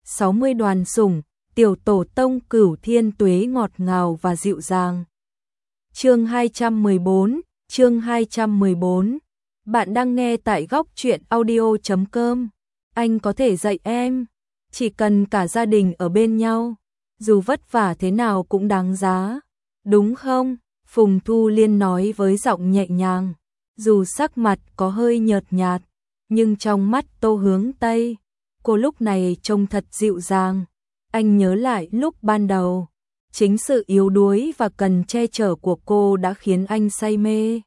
60 đoàn sủng, tiểu tổ tông Cửu Thiên Tuế ngọt ngào và dịu dàng. Chương 214. Bạn đang nghe tại góc truyện audio.com. Anh có thể dạy em, chỉ cần cả gia đình ở bên nhau, dù vất vả thế nào cũng đáng giá, đúng không? Phùng Thu Liên nói với giọng nhẹ nhàng, dù sắc mặt có hơi nhợt nhạt, nhưng trong mắt Tô Hướng Tây, cô lúc này trông thật dịu dàng. Anh nhớ lại lúc ban đầu, chính sự yếu đuối và cần che chở của cô đã khiến anh say mê.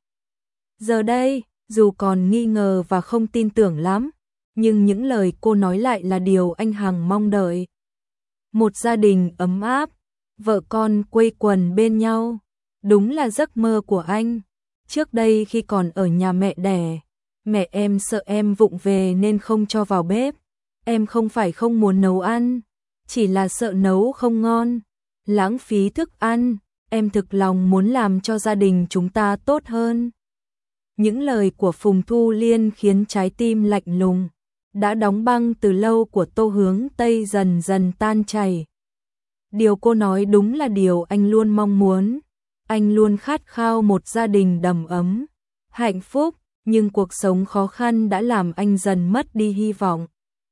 Giờ đây, dù còn nghi ngờ và không tin tưởng lắm, nhưng những lời cô nói lại là điều anh hằng mong đợi. Một gia đình ấm áp, vợ con quây quần bên nhau, đúng là giấc mơ của anh. Trước đây khi còn ở nhà mẹ đẻ, mẹ em sợ em vụng về nên không cho vào bếp. Em không phải không muốn nấu ăn, chỉ là sợ nấu không ngon, lãng phí thức ăn. Em thực lòng muốn làm cho gia đình chúng ta tốt hơn. Những lời của Phùng Thu Liên khiến trái tim lạnh lùng, đã đóng băng từ lâu của Tô Hướng Tây dần dần tan chảy. Điều cô nói đúng là điều anh luôn mong muốn. Anh luôn khát khao một gia đình đầm ấm, hạnh phúc, nhưng cuộc sống khó khăn đã làm anh dần mất đi hy vọng.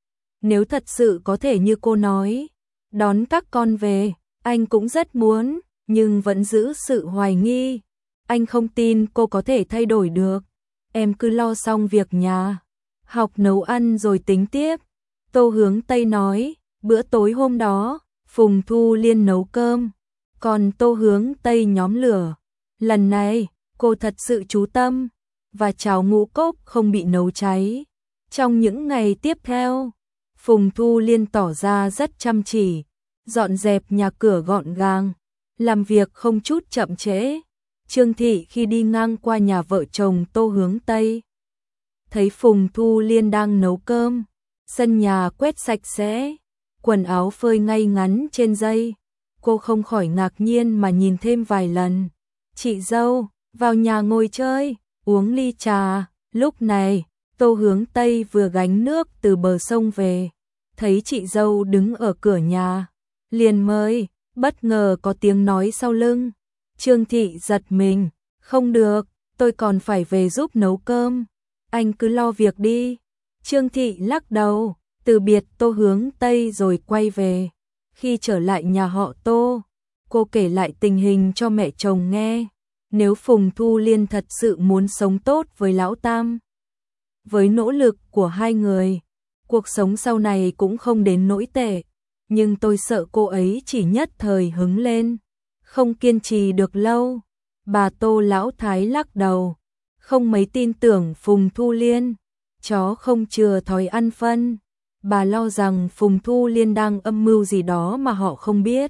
Nếu thật sự có thể như cô nói, đón các con về, anh cũng rất muốn, nhưng vẫn giữ sự hoài nghi. Anh không tin cô có thể thay đổi được. Em cứ lo xong việc nhà, học nấu ăn rồi tính tiếp. Tô Hướng Tây nói. Bữa tối hôm đó, Phùng Thu Liên nấu cơm, còn Tô Hướng Tây nhóm lửa. Lần này, cô thật sự chú tâm, và cháo ngũ cốc không bị nấu cháy. Trong những ngày tiếp theo, Phùng Thu Liên tỏ ra rất chăm chỉ, dọn dẹp nhà cửa gọn gàng, làm việc không chút chậm trễ. Trương Thị khi đi ngang qua nhà vợ chồng Tô Hướng Tây, thấy Phùng Thu Liên đang nấu cơm, sân nhà quét sạch sẽ, quần áo phơi ngay ngắn trên dây. Cô không khỏi ngạc nhiên mà nhìn thêm vài lần. Chị dâu, vào nhà ngồi chơi, uống ly trà. Lúc này, Tô Hướng Tây vừa gánh nước từ bờ sông về, thấy chị dâu đứng ở cửa nhà, liền mời. Bất ngờ có tiếng nói sau lưng. Trương Thị giật mình, không được, tôi còn phải về giúp nấu cơm. Anh cứ lo việc đi. Trương Thị lắc đầu, từ biệt Tô Hướng Tây rồi quay về. Khi trở lại nhà họ Tô, cô kể lại tình hình cho mẹ chồng nghe. Nếu Phùng Thu Liên thật sự muốn sống tốt với Lão Tam, với nỗ lực của hai người, cuộc sống sau này cũng không đến nỗi tệ. Nhưng tôi sợ cô ấy chỉ nhất thời hứng lên, không kiên trì được lâu. Bà Tô Lão Thái lắc đầu, không mấy tin tưởng Phùng Thu Liên. Chó không chừa thói ăn phân. Bà lo rằng Phùng Thu Liên đang âm mưu gì đó mà họ không biết.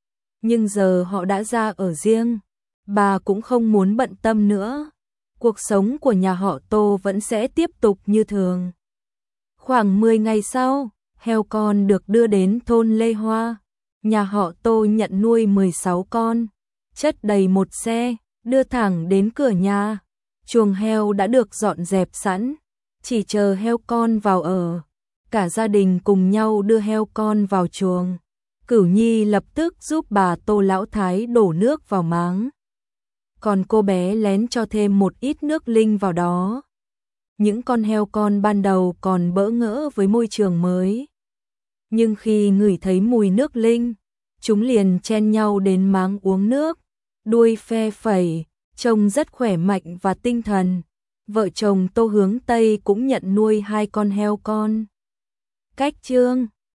Nhưng giờ họ đã ra ở riêng, bà cũng không muốn bận tâm nữa. Cuộc sống của nhà họ Tô vẫn sẽ tiếp tục như thường. Khoảng 10 ngày sau, heo con được đưa đến thôn Lê Hoa. Nhà họ Tô nhận nuôi 16 con, chất đầy một xe, đưa thẳng đến cửa nhà. Chuồng heo đã được dọn dẹp sẵn, chỉ chờ heo con vào ở. Cả gia đình cùng nhau đưa heo con vào chuồng. Cửu Nhi lập tức giúp bà Tô Lão Thái đổ nước vào máng, còn cô bé lén cho thêm một ít nước linh vào đó. Những con heo con ban đầu còn bỡ ngỡ với môi trường mới, nhưng khi ngửi thấy mùi nước linh, chúng liền chen nhau đến máng uống nước, đuôi phe phẩy, trông rất khỏe mạnh và tinh thần. Vợ chồng Tô Hướng Tây cũng nhận nuôi 2 con heo con. Cách chương